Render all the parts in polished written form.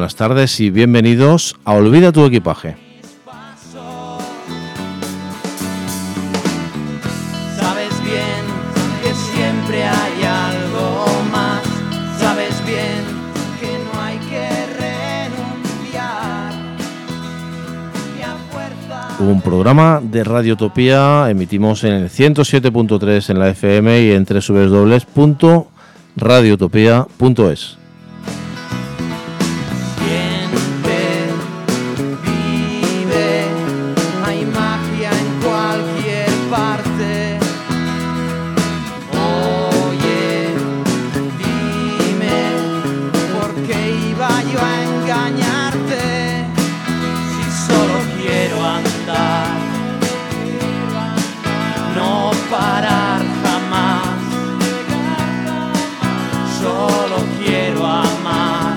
buenas tardes y bienvenidos a Olvida tu equipaje. Sabes bien que siempre hay algo más, sabes bien que no hay que renunciar y a fuerza. Un programa de Radiotopía, emitimos en el 107.3 en la FM y en www.radiotopia.es. Parar jamás, solo quiero amar,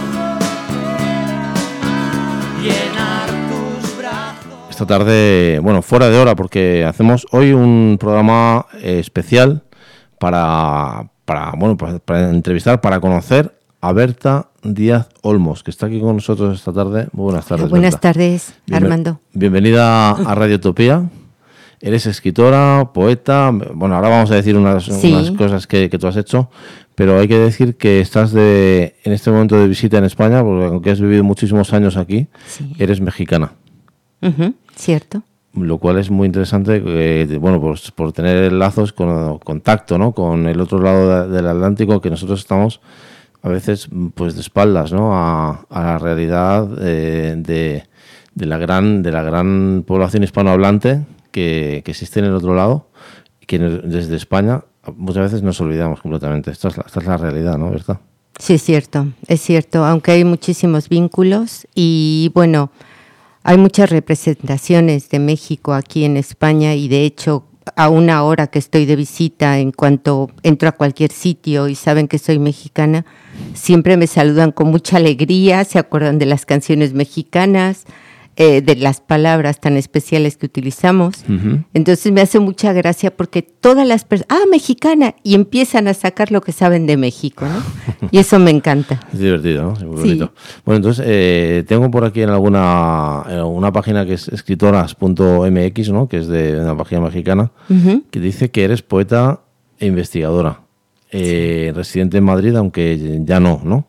llenar tus brazos. Esta tarde, bueno, fuera de hora, porque hacemos hoy un programa especial para entrevistar, para conocer a Berta Díaz Olmos, que está aquí con nosotros esta tarde. Muy buenas tardes, Buenas Berta. tardes, Armando. Bienvenida a Radiotopía. Eres escritora, poeta, bueno, ahora vamos a decir unas cosas que tú has hecho, pero hay que decir que estás en este momento de visita en España, porque aunque has vivido muchísimos años aquí, eres mexicana. Cierto. Lo cual es muy interesante, pues por tener lazos, contacto, ¿no?, con el otro lado del Atlántico, que nosotros estamos a veces pues de espaldas, ¿no?, a la realidad de la gran población hispanohablante que existe en el otro lado y que desde España muchas veces nos olvidamos completamente. Esta es la realidad, ¿no, verdad? Sí, es cierto, aunque hay muchísimos vínculos y bueno, hay muchas representaciones de México aquí en España y de hecho a una hora que estoy de visita, en cuanto entro a cualquier sitio y saben que soy mexicana, siempre me saludan con mucha alegría, se acuerdan de las canciones mexicanas, de las palabras tan especiales que utilizamos. Entonces me hace mucha gracia porque todas las personas, mexicana, y empiezan a sacar lo que saben de México, ¿no? Y eso me encanta. Es divertido, ¿no? Es muy Sí. bonito. Bueno, entonces tengo por aquí en una página que es escritoras.mx, ¿no?, que es de una página mexicana, que dice que eres poeta e investigadora, residente en Madrid, aunque ya no.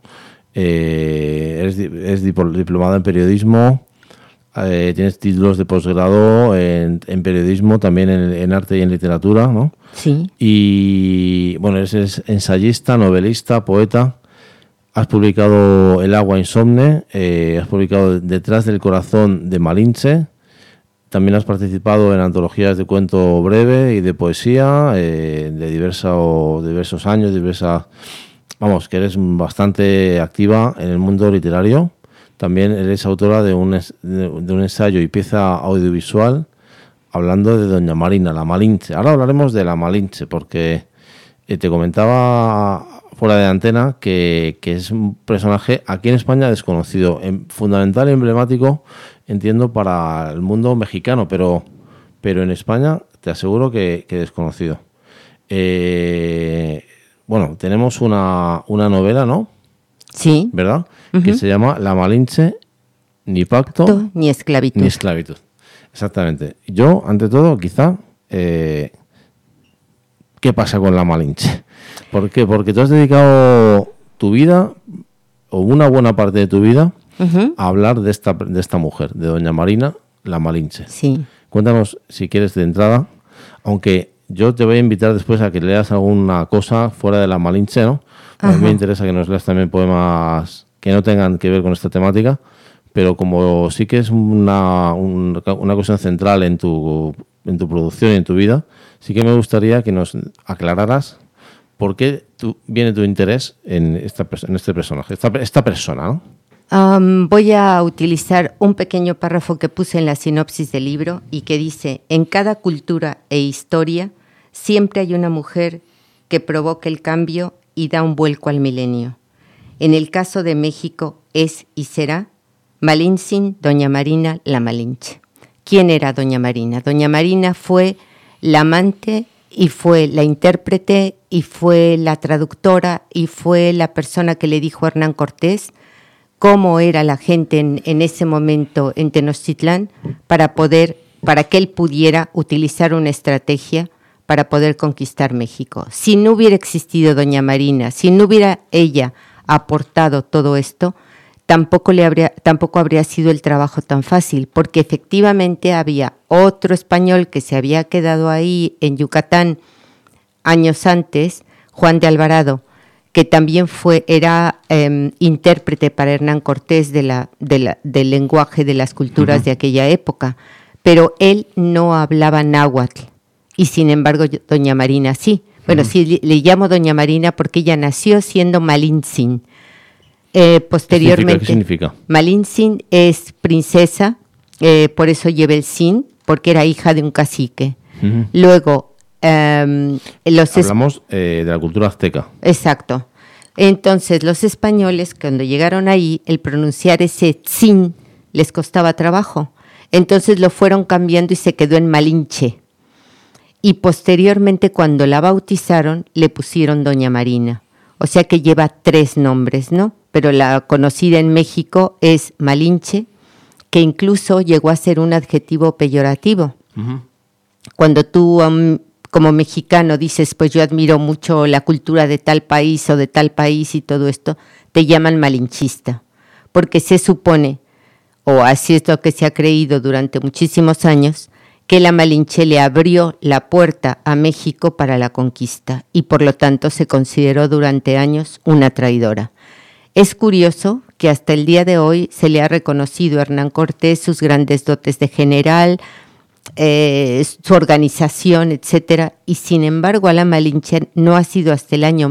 Eres diplomada en periodismo. Tienes títulos de posgrado en periodismo, también en arte y en literatura, ¿no? Sí. Y bueno, eres ensayista, novelista, poeta. Has publicado El agua insomne, has publicado Detrás del corazón de Malinche. También has participado en antologías de cuento breve y de poesía de diversos años, vamos, que eres bastante activa en el mundo literario. También eres autora de un ensayo y pieza audiovisual hablando de Doña Marina, la Malinche. Ahora hablaremos de la Malinche porque te comentaba fuera de antena que es un personaje aquí en España desconocido, fundamental y emblemático, entiendo, para el mundo mexicano, pero en España te aseguro que desconocido. Bueno, tenemos una novela, ¿no? Sí. ¿Verdad? Que se llama La Malinche, ni pacto Ni esclavitud. ni esclavitud. Exactamente. Yo, ante todo, quizá, ¿qué pasa con la Malinche? ¿Por qué? Porque tú has dedicado tu vida, o una buena parte de tu vida, a hablar de esta mujer, de Doña Marina, la Malinche. Sí. Cuéntanos, si quieres, de entrada, aunque yo te voy a invitar después a que leas alguna cosa fuera de la Malinche, ¿no? A mí me interesa que nos leas también poemas que no tengan que ver con esta temática, pero como sí que es una cuestión central en tu producción y en tu vida, sí que me gustaría que nos aclararas por qué viene tu interés en este personaje, esta persona, ¿no? Voy a utilizar un pequeño párrafo que puse en la sinopsis del libro y que dice: en cada cultura e historia siempre hay una mujer que provoca el cambio y da un vuelco al milenio. En el caso de México es y será Malintzin, Doña Marina, la Malinche. ¿Quién era Doña Marina? Doña Marina fue la amante y fue la intérprete y fue la traductora y fue la persona que le dijo a Hernán Cortés cómo era la gente en ese momento en Tenochtitlán para que él pudiera utilizar una estrategia para poder conquistar México. Si no hubiera existido doña Marina, si no hubiera ella aportado todo esto, tampoco habría sido el trabajo tan fácil, porque efectivamente había otro español que se había quedado ahí en Yucatán años antes, Juan de Alvarado, que también era intérprete para Hernán Cortés del lenguaje de las culturas de aquella época, pero él no hablaba náhuatl, y sin embargo doña Marina sí. Bueno, sí le llamo doña Marina porque ella nació siendo Malintzin. Posteriormente, ¿Qué significa? Malintzin es princesa, por eso lleva el sin, porque era hija de un cacique. Luego, hablamos de la cultura azteca. Exacto. Entonces, los españoles, cuando llegaron ahí, el pronunciar ese sin les costaba trabajo. Entonces lo fueron cambiando y se quedó en Malinche. Y posteriormente, cuando la bautizaron, le pusieron doña Marina. O sea que lleva 3 nombres, ¿no? Pero la conocida en México es Malinche, que incluso llegó a ser un adjetivo peyorativo. Cuando tú, como mexicano, dices, pues yo admiro mucho la cultura de tal país o de tal país y todo esto, te llaman malinchista, porque se supone, o así es lo que se ha creído durante muchísimos años, que la Malinche le abrió la puerta a México para la conquista y por lo tanto se consideró durante años una traidora. Es curioso que hasta el día de hoy se le ha reconocido a Hernán Cortés sus grandes dotes de general, su organización, etcétera, y sin embargo a la Malinche no ha sido hasta el año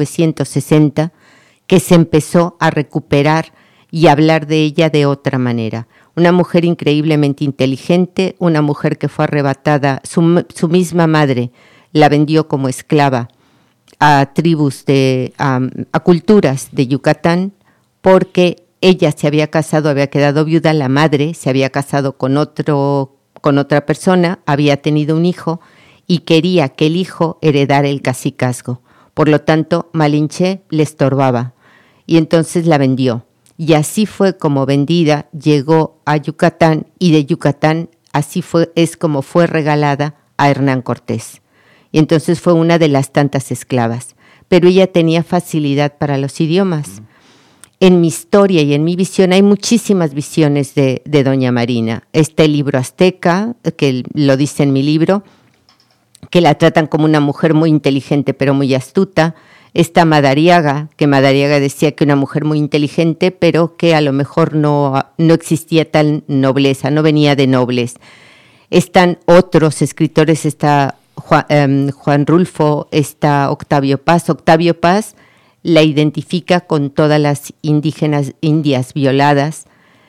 1960 que se empezó a recuperar y hablar de ella de otra manera. Una mujer increíblemente inteligente, una mujer que fue arrebatada, su misma madre la vendió como esclava a tribus, a culturas de Yucatán, porque ella se había casado, había quedado viuda, la madre se había casado con otra persona, había tenido un hijo y quería que el hijo heredara el cacicazgo. Por lo tanto, Malinche le estorbaba y entonces la vendió. Y así fue como vendida, llegó a Yucatán y de Yucatán es como fue regalada a Hernán Cortés. Y entonces fue una de las tantas esclavas. Pero ella tenía facilidad para los idiomas. En mi historia y en mi visión hay muchísimas visiones de doña Marina. Está el libro azteca, que lo dice en mi libro, que la tratan como una mujer muy inteligente pero muy astuta. Está Madariaga, que Madariaga decía que una mujer muy inteligente, pero que a lo mejor no existía tal nobleza, no venía de nobles. Están otros escritores, está Juan Rulfo, está Octavio Paz. Octavio Paz la identifica con todas las indias violadas.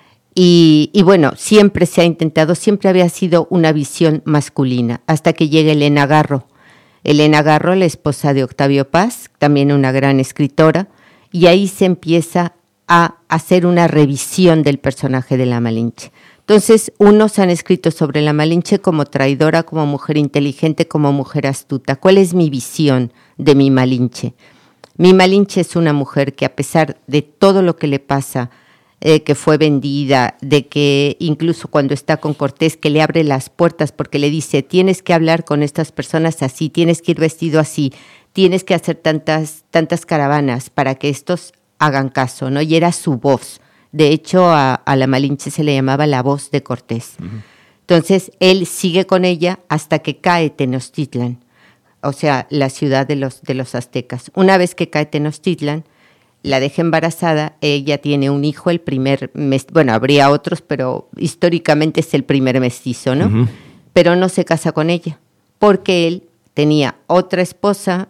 Y bueno, siempre se ha intentado, siempre había sido una visión masculina, hasta que llega Elena Garro. Elena Garro, la esposa de Octavio Paz, también una gran escritora, y ahí se empieza a hacer una revisión del personaje de la Malinche. Entonces, unos han escrito sobre la Malinche como traidora, como mujer inteligente, como mujer astuta. ¿Cuál es mi visión de mi Malinche? Mi Malinche es una mujer que, a pesar de todo lo que le pasa, que fue vendida, de que incluso cuando está con Cortés, que le abre las puertas porque le dice, tienes que hablar con estas personas así, tienes que ir vestido así, tienes que hacer tantas caravanas para que estos hagan caso, ¿no? Y era su voz. De hecho, a la Malinche se le llamaba la voz de Cortés. Entonces, él sigue con ella hasta que cae Tenochtitlan, o sea, la ciudad de los aztecas. Una vez que cae Tenochtitlan, la deja embarazada, ella tiene un hijo, el primer, bueno, habría otros, pero históricamente es el primer mestizo, ¿no? Pero no se casa con ella, porque él tenía otra esposa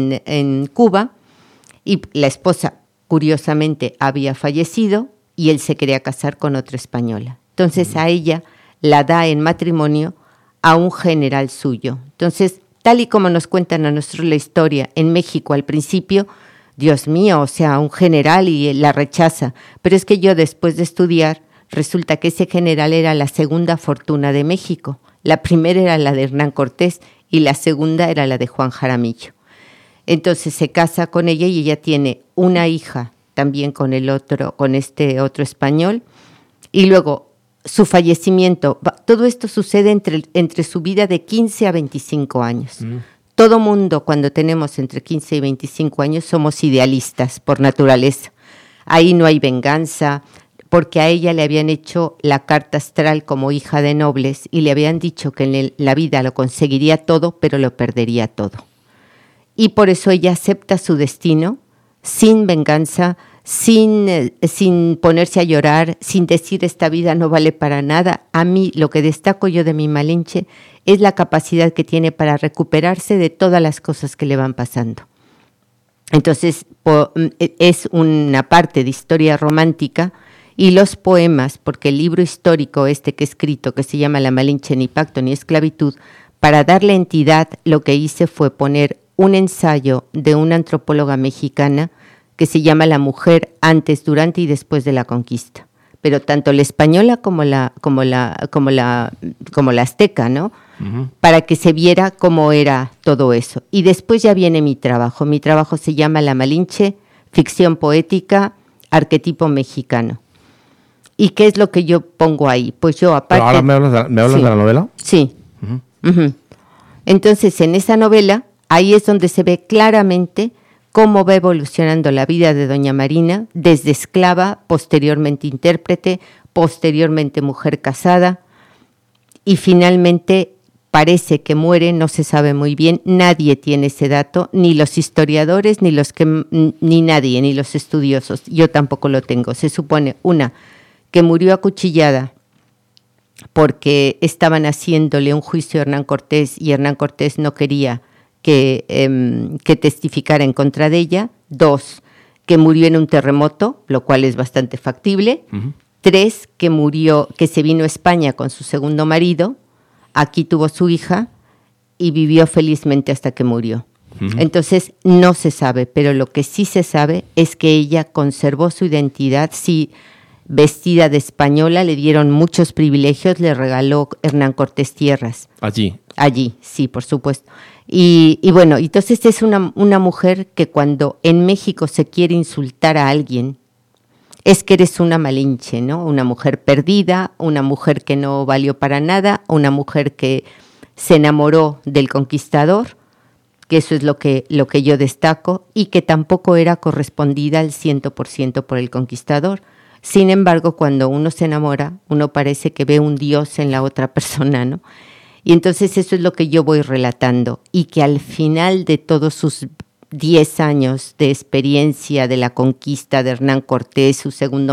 en Cuba, y la esposa, curiosamente, había fallecido, y él se quería casar con otra española. Entonces a ella la da en matrimonio a un general suyo. Entonces, tal y como nos cuentan a nosotros la historia, en México al principio, Dios mío, o sea, un general y la rechaza. Pero es que yo después de estudiar, resulta que ese general era la segunda fortuna de México. La primera era la de Hernán Cortés y la segunda era la de Juan Jaramillo. Entonces se casa con ella y ella tiene una hija también con este otro español. Y luego su fallecimiento, todo esto sucede entre su vida de 15 a 25 años. Todo mundo, cuando tenemos entre 15 y 25 años, somos idealistas por naturaleza. Ahí no hay venganza, porque a ella le habían hecho la carta astral como hija de nobles y le habían dicho que en la vida lo conseguiría todo, pero lo perdería todo. Y por eso ella acepta su destino sin venganza, sin ponerse a llorar, sin decir esta vida no vale para nada. A mí lo que destaco yo de mi Malinche es la capacidad que tiene para recuperarse de todas las cosas que le van pasando. Entonces es una parte de historia romántica y los poemas, porque el libro histórico que he escrito, que se llama La Malinche, ni pacto ni esclavitud, para darle entidad lo que hice fue poner un ensayo de una antropóloga mexicana que se llama La mujer antes, durante y después de la conquista. Pero tanto la española como la azteca, ¿no? Uh-huh. Para que se viera cómo era todo eso. Y después ya viene mi trabajo. Mi trabajo se llama La Malinche, ficción poética, arquetipo mexicano. ¿Y qué es lo que yo pongo ahí? Pues yo aparte... ¿Pero ahora me hablas sí, de la novela? Sí. Uh-huh. Uh-huh. Entonces, en esa novela, ahí es donde se ve claramente cómo va evolucionando la vida de doña Marina, desde esclava, posteriormente intérprete, posteriormente mujer casada, y finalmente parece que muere, no se sabe muy bien, nadie tiene ese dato, ni los historiadores, ni nadie, ni los estudiosos, yo tampoco lo tengo. Se supone, que murió acuchillada porque estaban haciéndole un juicio a Hernán Cortés y Hernán Cortés no quería que testificara en contra de ella. 2, que murió en un terremoto, lo cual es bastante factible. Uh-huh. 3, que se vino a España con su segundo marido, aquí tuvo su hija y vivió felizmente hasta que murió. Uh-huh. Entonces no se sabe, pero lo que sí se sabe es que ella conservó su identidad, sí, vestida de española, le dieron muchos privilegios, le regaló Hernán Cortés tierras. Allí, sí, por supuesto. Y bueno, entonces es una mujer que cuando en México se quiere insultar a alguien, es que eres una Malinche, ¿no? Una mujer perdida, una mujer que no valió para nada, una mujer que se enamoró del conquistador, que eso es lo que yo destaco, y que tampoco era correspondida al 100% por el conquistador. Sin embargo, cuando uno se enamora, uno parece que ve un dios en la otra persona, ¿no? Y entonces eso es lo que yo voy relatando, y que al final de todos sus 10 años de experiencia de la conquista de Hernán Cortés, su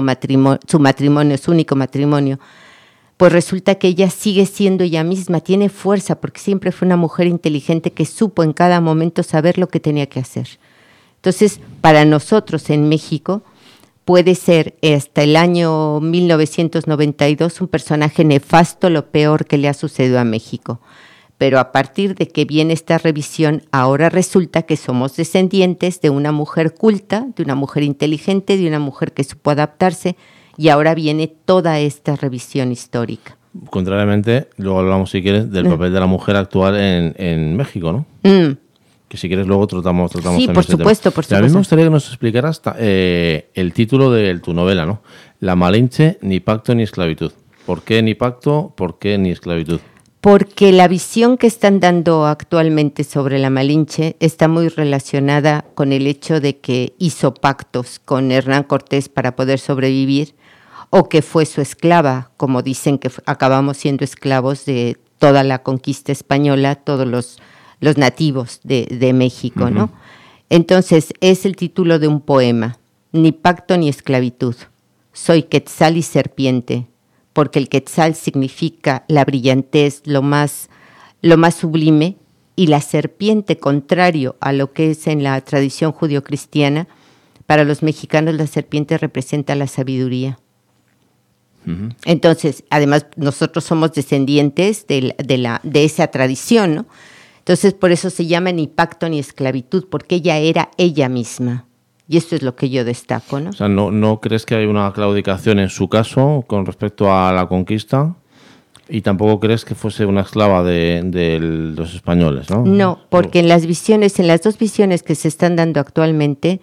único matrimonio, pues resulta que ella sigue siendo ella misma, tiene fuerza, porque siempre fue una mujer inteligente que supo en cada momento saber lo que tenía que hacer. Entonces, para nosotros en México, puede ser hasta el año 1992 un personaje nefasto, lo peor que le ha sucedido a México. Pero a partir de que viene esta revisión, ahora resulta que somos descendientes de una mujer culta, de una mujer inteligente, de una mujer que supo adaptarse, y ahora viene toda esta revisión histórica. Contrariamente, luego hablamos, si quieres, del papel de la mujer actual en México, ¿no? Que si quieres luego tratamos sí, por supuesto, por supuesto. A mí me gustaría que nos explicaras el título de tu novela, ¿no? La Malinche, ni pacto ni esclavitud. ¿Por qué ni pacto? ¿Por qué ni esclavitud? Porque la visión que están dando actualmente sobre la Malinche está muy relacionada con el hecho de que hizo pactos con Hernán Cortés para poder sobrevivir, o que fue su esclava, como dicen que acabamos siendo esclavos de toda la conquista española, todos los nativos de México, uh-huh. ¿no? Entonces, es el título de un poema, Ni pacto ni esclavitud. Soy quetzal y serpiente, porque el quetzal significa la brillantez, lo más sublime, y la serpiente, contrario a lo que es en la tradición judio-cristiana, para los mexicanos la serpiente representa la sabiduría. Uh-huh. Entonces, además, nosotros somos descendientes de esa tradición, ¿no? Entonces, por eso se llama ni pacto ni esclavitud, porque ella era ella misma. Y esto es lo que yo destaco, ¿no? O sea, ¿no crees que hay una claudicación en su caso con respecto a la conquista? Y tampoco crees que fuese una esclava de los españoles, ¿no? No, porque en las dos visiones que se están dando actualmente,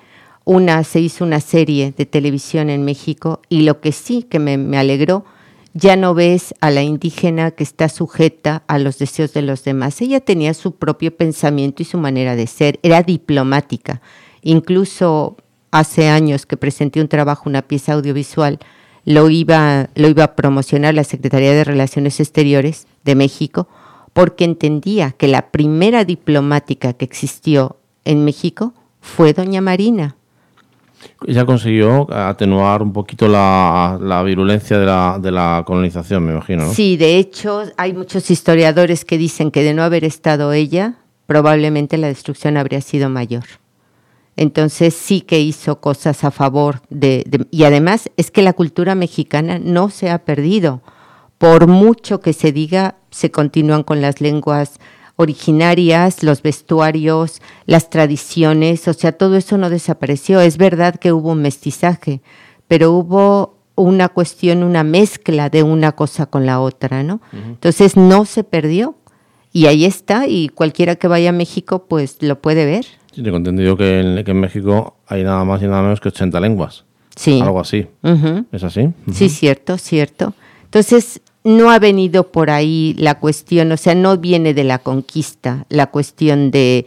se hizo una serie de televisión en México, y lo que sí que me alegró, ya no ves a la indígena que está sujeta a los deseos de los demás. Ella tenía su propio pensamiento y su manera de ser, era diplomática. Incluso hace años que presenté un trabajo, una pieza audiovisual, lo iba a promocionar la Secretaría de Relaciones Exteriores de México, porque entendía que la primera diplomática que existió en México fue doña Marina. Ella consiguió atenuar un poquito la virulencia de la colonización, me imagino, ¿no? Sí, de hecho, hay muchos historiadores que dicen que de no haber estado ella, probablemente la destrucción habría sido mayor. Entonces sí que hizo cosas a favor y además es que la cultura mexicana no se ha perdido. Por mucho que se diga, se continúan con las lenguas originarias, los vestuarios, las tradiciones, o sea, todo eso no desapareció. Es verdad que hubo un mestizaje, pero hubo una cuestión, una mezcla de una cosa con la otra, ¿no? Uh-huh. Entonces no se perdió y ahí está, y cualquiera que vaya a México pues lo puede ver. Sí, tengo entendido que en México hay nada más y nada menos que 80 lenguas. Sí. Algo así. Uh-huh. ¿Es así? Uh-huh. Sí, cierto. Entonces, no ha venido por ahí la cuestión, o sea, no viene de la conquista, la cuestión de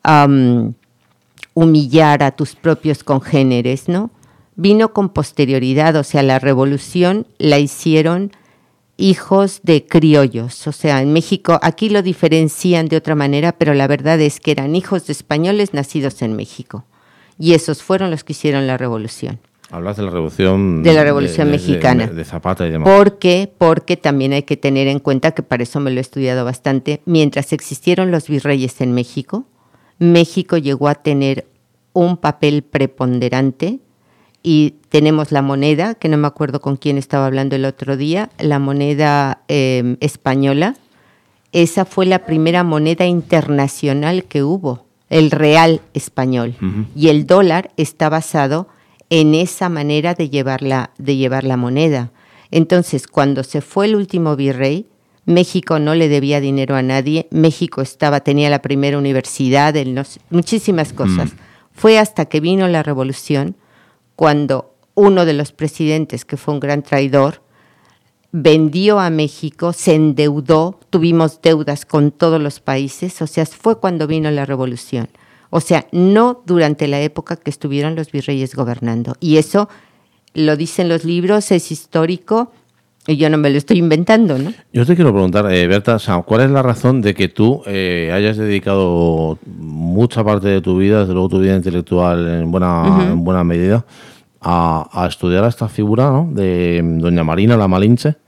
humillar a tus propios congéneres, ¿no? Vino con posterioridad, o sea, la revolución la hicieron hijos de criollos, o sea, en México, aquí lo diferencian de otra manera, pero la verdad es que eran hijos de españoles nacidos en México, y esos fueron los que hicieron la revolución. Hablas de la revolución... De la revolución mexicana. De Zapata y demás. Porque también hay que tener en cuenta, que para eso me lo he estudiado bastante, mientras existieron los virreyes en México, México llegó a tener un papel preponderante, y tenemos la moneda, que no me acuerdo con quién estaba hablando el otro día, la moneda española. Esa fue la primera moneda internacional que hubo, el real español. Uh-huh. Y el dólar está basado en esa manera de llevar la moneda. Entonces, cuando se fue el último virrey, México no le debía dinero a nadie. México tenía la primera universidad, muchísimas cosas. Fue hasta que vino la revolución, cuando uno de los presidentes, que fue un gran traidor, vendió a México, se endeudó, tuvimos deudas con todos los países, o sea, fue cuando vino la revolución. O sea, no durante la época que estuvieron los virreyes gobernando. Y eso lo dicen los libros, es histórico, y yo no me lo estoy inventando, ¿no? Yo te quiero preguntar, Berta, o sea, ¿cuál es la razón de que tú hayas dedicado mucha parte de tu vida, desde luego tu vida intelectual en buena medida, a estudiar a esta figura, ¿no?, de doña Marina la Malinche?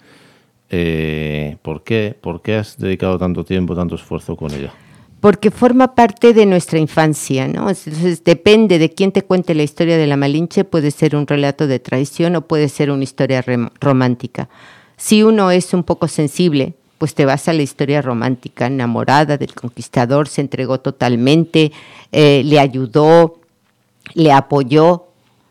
¿Por qué has dedicado tanto tiempo, tanto esfuerzo con ella? Porque forma parte de nuestra infancia, ¿no? Entonces depende de quién te cuente la historia de la Malinche, puede ser un relato de traición o puede ser una historia romántica. Si uno es un poco sensible, pues te vas a la historia romántica, enamorada del conquistador, se entregó totalmente, le ayudó, le apoyó,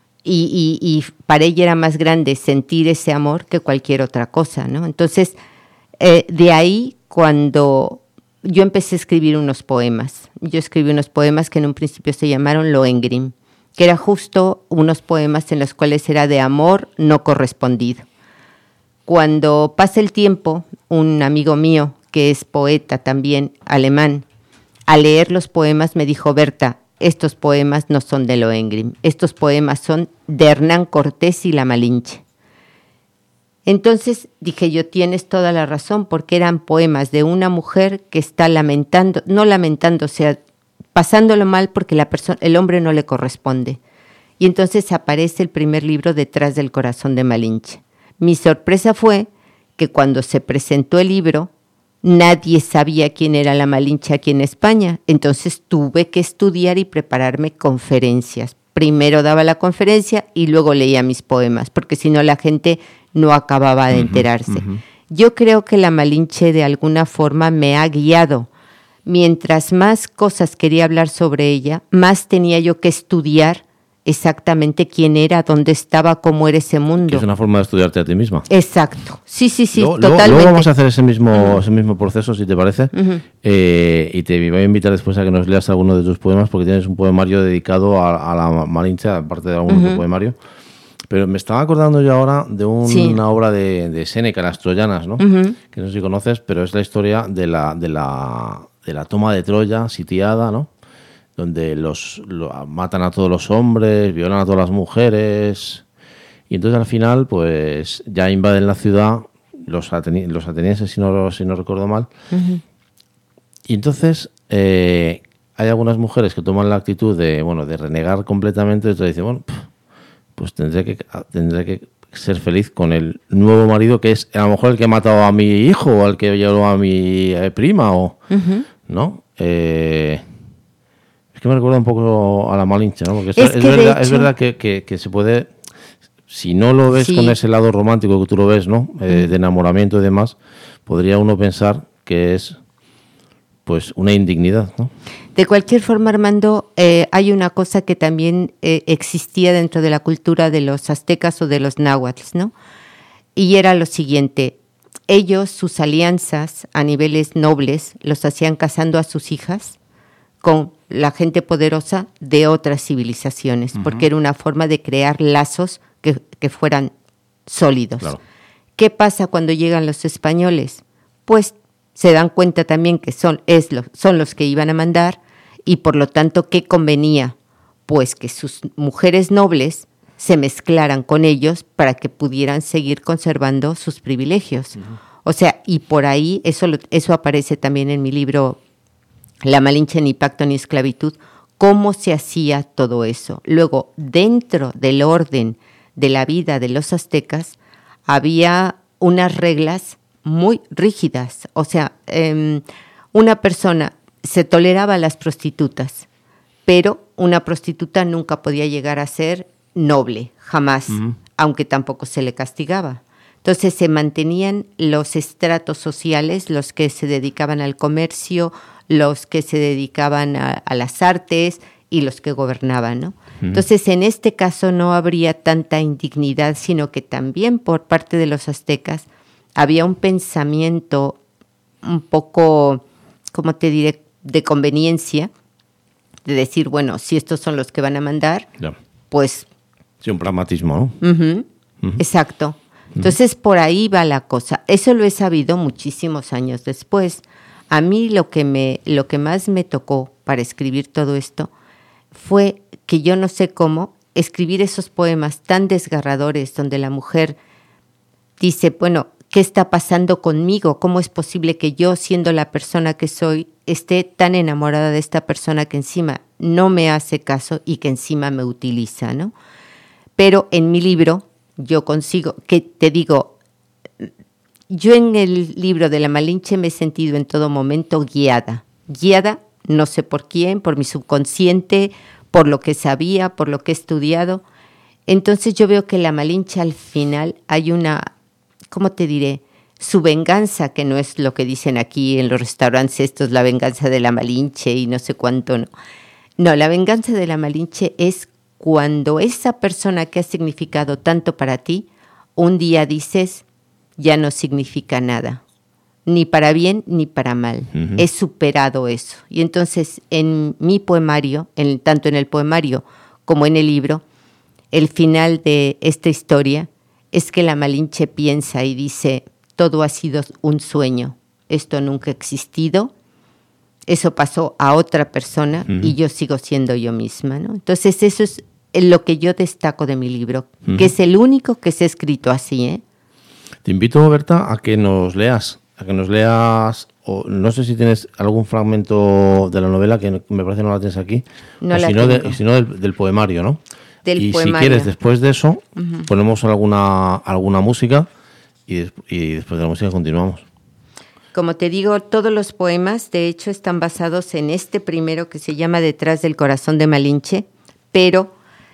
y para ella era más grande sentir ese amor que cualquier otra cosa, ¿no? Entonces, de ahí, cuando yo empecé a escribir unos poemas. Yo escribí unos poemas que en un principio se llamaron Lohengrin, que era justo unos poemas en los cuales era de amor no correspondido. Cuando pasa el tiempo, un amigo mío, que es poeta también, alemán, al leer los poemas me dijo: Berta, estos poemas no son de Lohengrin, estos poemas son de Hernán Cortés y la Malinche. Entonces dije yo, tienes toda la razón, porque eran poemas de una mujer que está o sea, pasándolo mal porque el hombre no le corresponde. Y entonces aparece el primer libro, Detrás del corazón de Malinche. Mi sorpresa fue que cuando se presentó el libro, nadie sabía quién era la Malinche aquí en España. Entonces tuve que estudiar y prepararme conferencias. Primero daba la conferencia y luego leía mis poemas, porque si no la gente no acababa de enterarse. Yo creo que la Malinche de alguna forma me ha guiado. Mientras más cosas quería hablar sobre ella, más tenía yo que estudiar exactamente quién era, dónde estaba, cómo era ese mundo. Que es una forma de estudiarte a ti misma. Exacto. Sí, Luego totalmente. vamos a hacer ese mismo proceso, si te parece. Y te voy a invitar después a que nos leas alguno de tus poemas, porque tienes un poemario dedicado a la Malinche, aparte de algún otro poemario. Pero me estaba acordando yo ahora de una obra de Séneca, Las Troyanas, ¿no? Que no sé si conoces, pero es la historia de la toma de Troya, sitiada, ¿no? Donde matan a todos los hombres, violan a todas las mujeres, y entonces al final pues ya invaden la ciudad los atenienses, si no recuerdo mal. Y entonces hay algunas mujeres que toman la actitud de renegar completamente, y otras dicen, bueno, pues tendré que ser feliz con el nuevo marido, que es a lo mejor el que ha matado a mi hijo o el que violó a mi prima, ¿no? Es que me recuerda un poco a la Malinche, ¿no? Porque es verdad que se puede, si no lo ves con ese lado romántico que tú lo ves, ¿no? De enamoramiento y demás, podría uno pensar que es pues una indignidad, ¿no? De cualquier forma, Armando, hay una cosa que también existía dentro de la cultura de los aztecas o de los náhuatl, ¿no? Y era lo siguiente: ellos, sus alianzas a niveles nobles, los hacían casando a sus hijas con la gente poderosa de otras civilizaciones, porque era una forma de crear lazos que fueran sólidos. Claro. ¿Qué pasa cuando llegan los españoles? Pues se dan cuenta también que son los que iban a mandar, y por lo tanto, ¿qué convenía? Pues que sus mujeres nobles se mezclaran con ellos para que pudieran seguir conservando sus privilegios. O sea, y por ahí, eso aparece también en mi libro La Malinche, ni pacto ni esclavitud, cómo se hacía todo eso. Luego, dentro del orden de la vida de los aztecas, había unas reglas muy rígidas. O sea, una persona se toleraba a las prostitutas, pero una prostituta nunca podía llegar a ser noble, jamás, aunque tampoco se le castigaba. Entonces se mantenían los estratos sociales, los que se dedicaban al comercio, los que se dedicaban a las artes y los que gobernaban, ¿no? Entonces, en este caso no habría tanta indignidad, sino que también por parte de los aztecas había un pensamiento un poco, ¿cómo te diré?, de conveniencia, de decir, bueno, si estos son los que van a mandar, pues... Sí, un pragmatismo, ¿no? Exacto. Entonces, por ahí va la cosa. Eso lo he sabido muchísimos años después. A mí lo que más me tocó para escribir todo esto fue que yo no sé cómo escribir esos poemas tan desgarradores donde la mujer dice, bueno, ¿qué está pasando conmigo? ¿Cómo es posible que yo, siendo la persona que soy, esté tan enamorada de esta persona que encima no me hace caso y que encima me utiliza, ¿no? Pero en mi libro yo consigo, que te digo, yo en el libro de La Malinche me he sentido en todo momento guiada, no sé por quién, por mi subconsciente, por lo que sabía, por lo que he estudiado. Entonces yo veo que La Malinche al final hay una, ¿cómo te diré?, su venganza, que no es lo que dicen aquí en los restaurantes estos, la venganza de la Malinche y no sé cuánto, no. No, la venganza de la Malinche es cuando esa persona que ha significado tanto para ti, un día dices, ya no significa nada, ni para bien ni para mal. He superado eso. Y entonces en mi poemario, tanto en el poemario como en el libro, el final de esta historia es que la Malinche piensa y dice, todo ha sido un sueño, esto nunca ha existido, eso pasó a otra persona y yo sigo siendo yo misma, ¿no? Entonces eso es lo que yo destaco de mi libro, que es el único que se ha escrito así, ¿eh? Te invito, Berta, a que nos leas, o no sé si tienes algún fragmento de la novela, que me parece no la tienes aquí, no o si no del poemario, ¿no? Del poemario. Si quieres, después de eso, ponemos alguna música y después de la música continuamos. Como te digo, todos los poemas, de hecho, están basados en este primero que se llama Detrás del corazón de Malinche, pero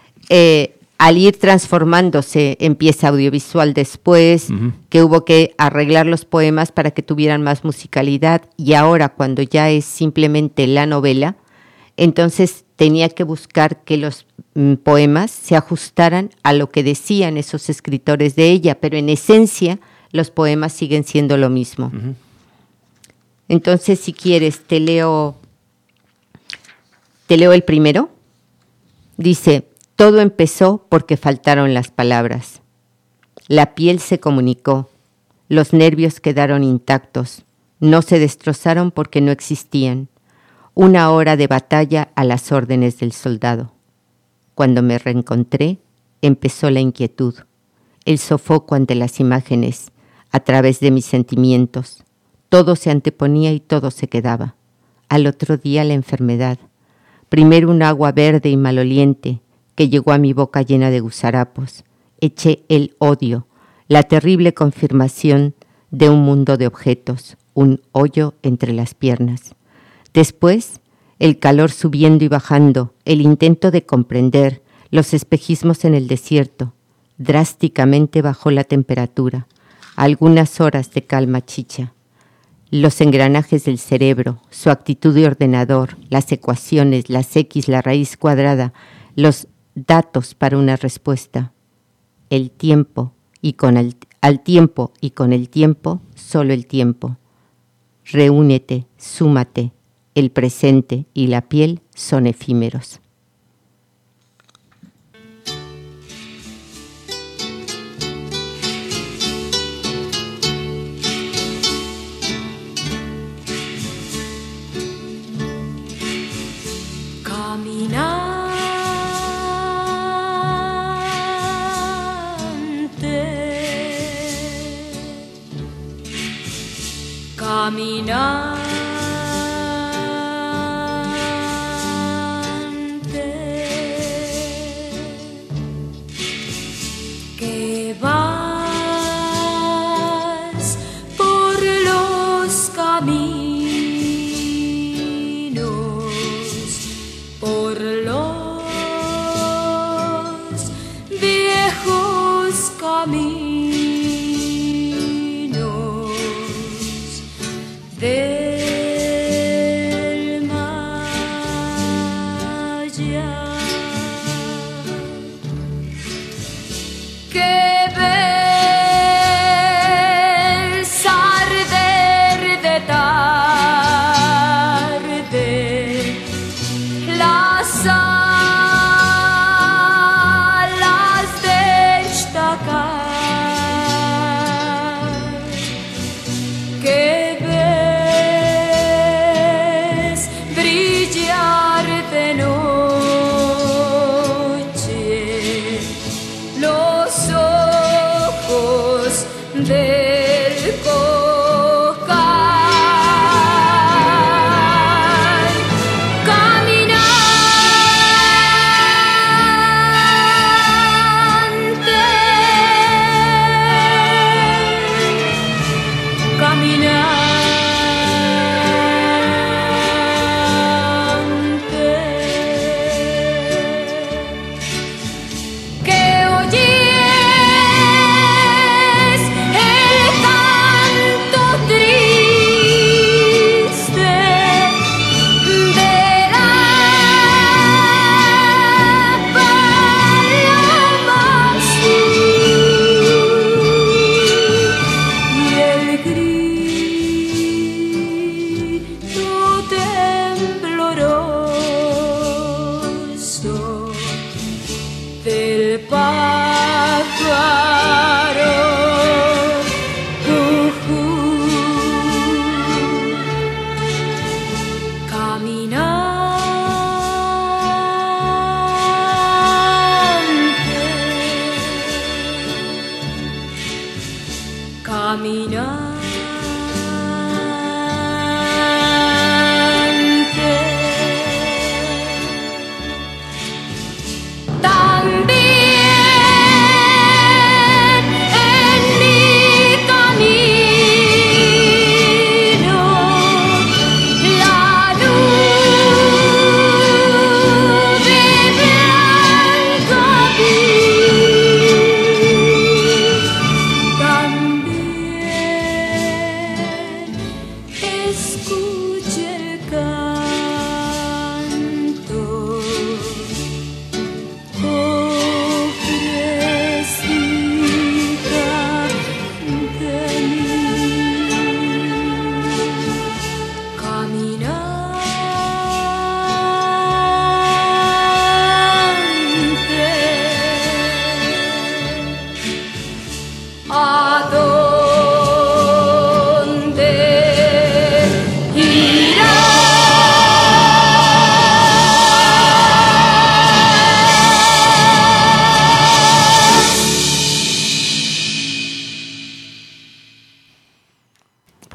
al ir transformándose en pieza audiovisual después, que hubo que arreglar los poemas para que tuvieran más musicalidad, y ahora cuando ya es simplemente la novela, entonces tenía que buscar que los poemas se ajustaran a lo que decían esos escritores de ella, pero en esencia los poemas siguen siendo lo mismo. Uh-huh. Entonces, si quieres, te leo el primero. Dice: todo empezó porque faltaron las palabras. La piel se comunicó, los nervios quedaron intactos, no se destrozaron porque no existían. Una hora de batalla a las órdenes del soldado. Cuando me reencontré, empezó la inquietud, el sofoco ante las imágenes, a través de mis sentimientos. Todo se anteponía y todo se quedaba. Al otro día la enfermedad. Primero un agua verde y maloliente que llegó a mi boca llena de gusarapos. Eché el odio, la terrible confirmación de un mundo de objetos, un hoyo entre las piernas. Después, el calor subiendo y bajando, el intento de comprender, los espejismos en el desierto. Drásticamente bajó la temperatura, algunas horas de calma chicha. Los engranajes del cerebro, su actitud de ordenador, las ecuaciones, las X, la raíz cuadrada, los datos para una respuesta. El tiempo al tiempo y con el tiempo, solo el tiempo. Reúnete, súmate, el presente y la piel son efímeros. Caminante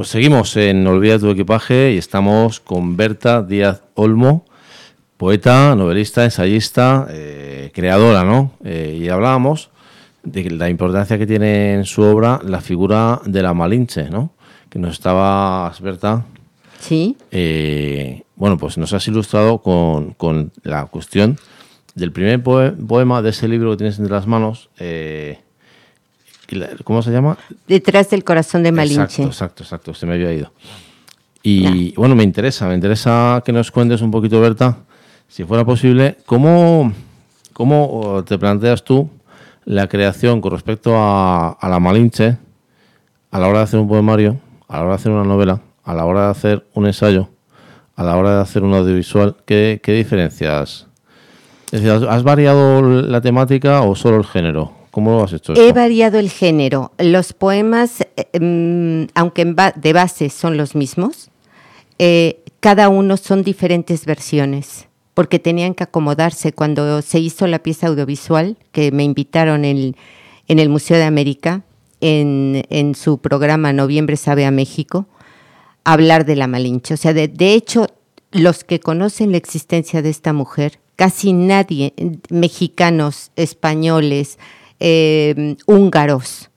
seguimos en Olvida tu equipaje y estamos con Berta Díaz Olmo, poeta, novelista, ensayista, creadora, ¿no? Y hablábamos de la importancia que tiene en su obra la figura de la Malinche, ¿no? Que nos estabas, Berta. Sí. Bueno, pues nos has ilustrado con la cuestión del primer poema de ese libro que tienes entre las manos. ¿Cómo se llama? Detrás del corazón de Malinche. Exacto, se me había ido. Y bueno, me interesa que nos cuentes un poquito, Berta, si fuera posible, ¿cómo te planteas tú la creación con respecto a la Malinche a la hora de hacer un poemario, a la hora de hacer una novela, a la hora de hacer un ensayo, a la hora de hacer un audiovisual? ¿Qué diferencias? Es decir, ¿has variado la temática o solo el género? ¿Cómo lo has hecho esto? He variado el género. Los poemas, aunque de base son los mismos, cada uno son diferentes versiones, porque tenían que acomodarse. Cuando se hizo la pieza audiovisual, que me invitaron en el Museo de América, en su programa Noviembre Sabe a México, a hablar de la Malinche. O sea, de hecho, los que conocen la existencia de esta mujer, casi nadie, mexicanos, españoles, húngaros,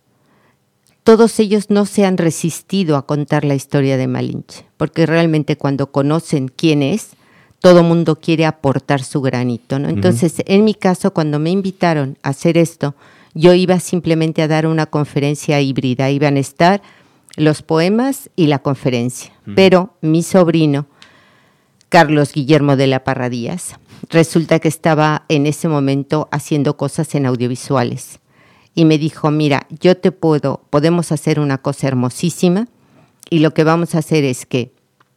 todos ellos no se han resistido a contar la historia de Malinche, porque realmente cuando conocen quién es, todo mundo quiere aportar su granito, ¿no? Entonces, en mi caso, cuando me invitaron a hacer esto, yo iba simplemente a dar una conferencia híbrida, iban a estar los poemas y la conferencia, pero mi sobrino, Carlos Guillermo de la Parra Díaz, resulta que estaba en ese momento haciendo cosas en audiovisuales y me dijo, mira, podemos hacer una cosa hermosísima y lo que vamos a hacer es que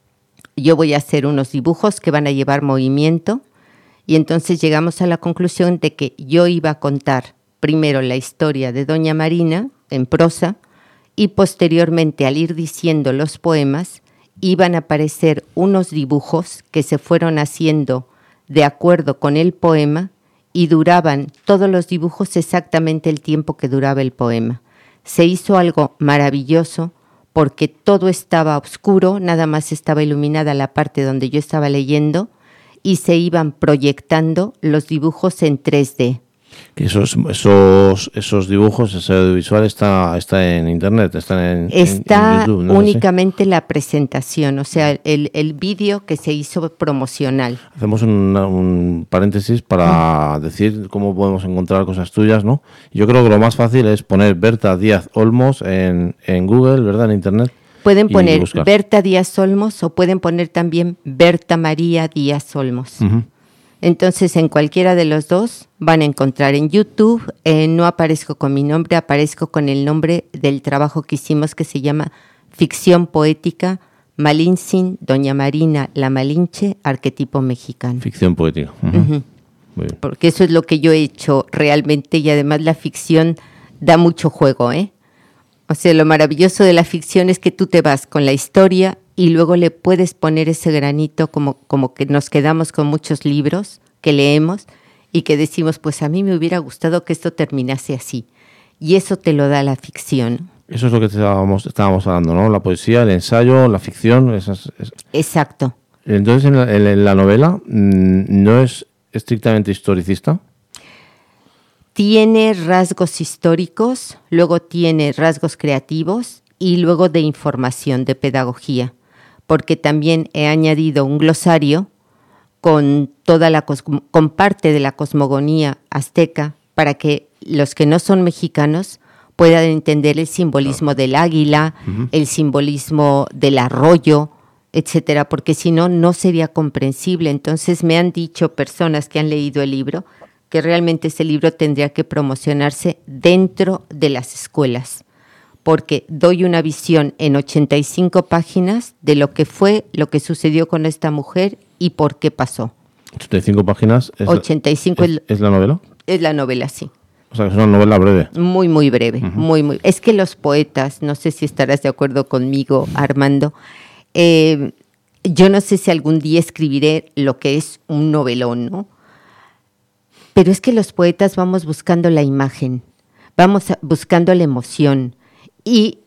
yo voy a hacer unos dibujos que van a llevar movimiento y entonces llegamos a la conclusión de que yo iba a contar primero la historia de Doña Marina en prosa y posteriormente, al ir diciendo los poemas, iban a aparecer unos dibujos que se fueron haciendo de acuerdo con el poema y duraban todos los dibujos exactamente el tiempo que duraba el poema. Se hizo algo maravilloso porque todo estaba oscuro, nada más estaba iluminada la parte donde yo estaba leyendo y se iban proyectando los dibujos en 3D. Que esos dibujos, ese audiovisual está en internet, está en YouTube, ¿no? Únicamente la presentación, o sea, el vídeo que se hizo promocional. Hacemos un paréntesis para decir cómo podemos encontrar cosas tuyas, ¿no? Yo creo que lo más fácil es poner Berta Díaz Olmos en Google, ¿verdad? En internet. Pueden poner Berta Díaz Olmos o pueden poner también Berta María Díaz Olmos. Entonces, en cualquiera de los dos van a encontrar en YouTube. No aparezco con mi nombre, aparezco con el nombre del trabajo que hicimos que se llama Ficción Poética, Malintzin, Doña Marina, la Malinche, arquetipo mexicano. Ficción poética. Muy bien. Porque eso es lo que yo he hecho realmente y además la ficción da mucho juego, ¿eh? O sea, lo maravilloso de la ficción es que tú te vas con la historia y luego le puedes poner ese granito como que nos quedamos con muchos libros que leemos y que decimos, pues a mí me hubiera gustado que esto terminase así. Y eso te lo da la ficción. Eso es lo que estábamos hablando, ¿no? La poesía, el ensayo, la ficción. Exacto. Entonces, en la novela, ¿no es estrictamente historicista? Tiene rasgos históricos, luego tiene rasgos creativos y luego de información, de pedagogía, porque también he añadido un glosario con con parte de la cosmogonía azteca para que los que no son mexicanos puedan entender el simbolismo del águila, el simbolismo del arroyo, etcétera, porque si no, no sería comprensible. Entonces me han dicho personas que han leído el libro que realmente ese libro tendría que promocionarse dentro de las escuelas, porque doy una visión en 85 páginas de lo que sucedió con esta mujer y por qué pasó. 85 páginas. ¿Es la novela? Es la novela, sí. O sea, que es una novela breve. Muy, muy breve. Muy. Es que los poetas, no sé si estarás de acuerdo conmigo, Armando, yo no sé si algún día escribiré lo que es un novelón, ¿no? Pero es que los poetas vamos buscando la imagen, vamos buscando la emoción y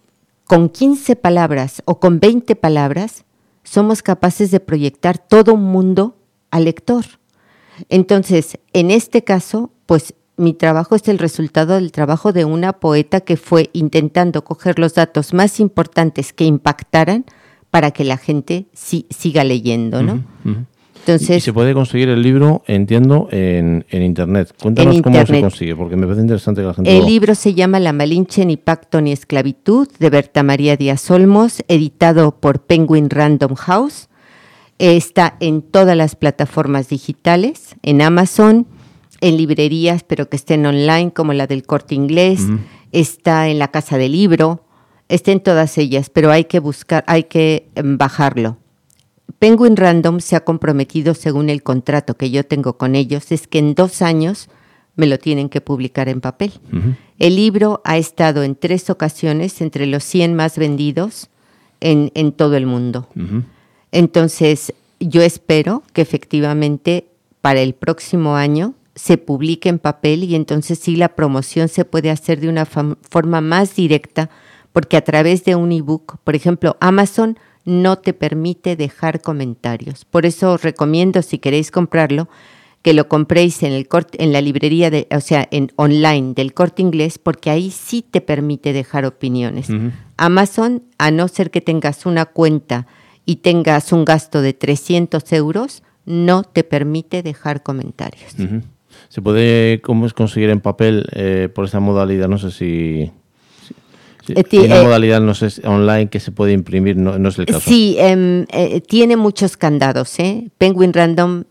con 15 palabras o con 20 palabras somos capaces de proyectar todo un mundo al lector. Entonces, en este caso, pues mi trabajo es el resultado del trabajo de una poeta que fue intentando coger los datos más importantes que impactaran para que la gente siga leyendo, ¿no? Entonces, y se puede conseguir el libro, entiendo, en Internet. Cuéntanos cómo se consigue, porque me parece interesante que la gente El libro se llama La Malinche, ni pacto ni esclavitud, de Berta María Díaz Olmos, editado por Penguin Random House. Está en todas las plataformas digitales, en Amazon, en librerías, pero que estén online, como la del Corte Inglés. Está en la Casa del Libro, está en todas ellas, pero hay que buscar, hay que bajarlo. Penguin Random se ha comprometido, según el contrato que yo tengo con ellos, es que en 2 años me lo tienen que publicar en papel. El libro ha estado en 3 ocasiones entre los 100 más vendidos en todo el mundo. Entonces, yo espero que efectivamente para el próximo año se publique en papel y entonces sí la promoción se puede hacer de una forma más directa, porque a través de un ebook, por ejemplo, Amazon no te permite dejar comentarios. Por eso os recomiendo, si queréis comprarlo, que lo compréis en la librería, en online del Corte Inglés, porque ahí sí te permite dejar opiniones. Amazon, a no ser que tengas una cuenta y tengas un gasto de 300 euros, no te permite dejar comentarios. ¿Se puede conseguir en papel por esa modalidad? No sé si... ¿Tiene modalidad, no sé, online que se puede imprimir? No es el caso. Sí, tiene muchos candados. Penguin Random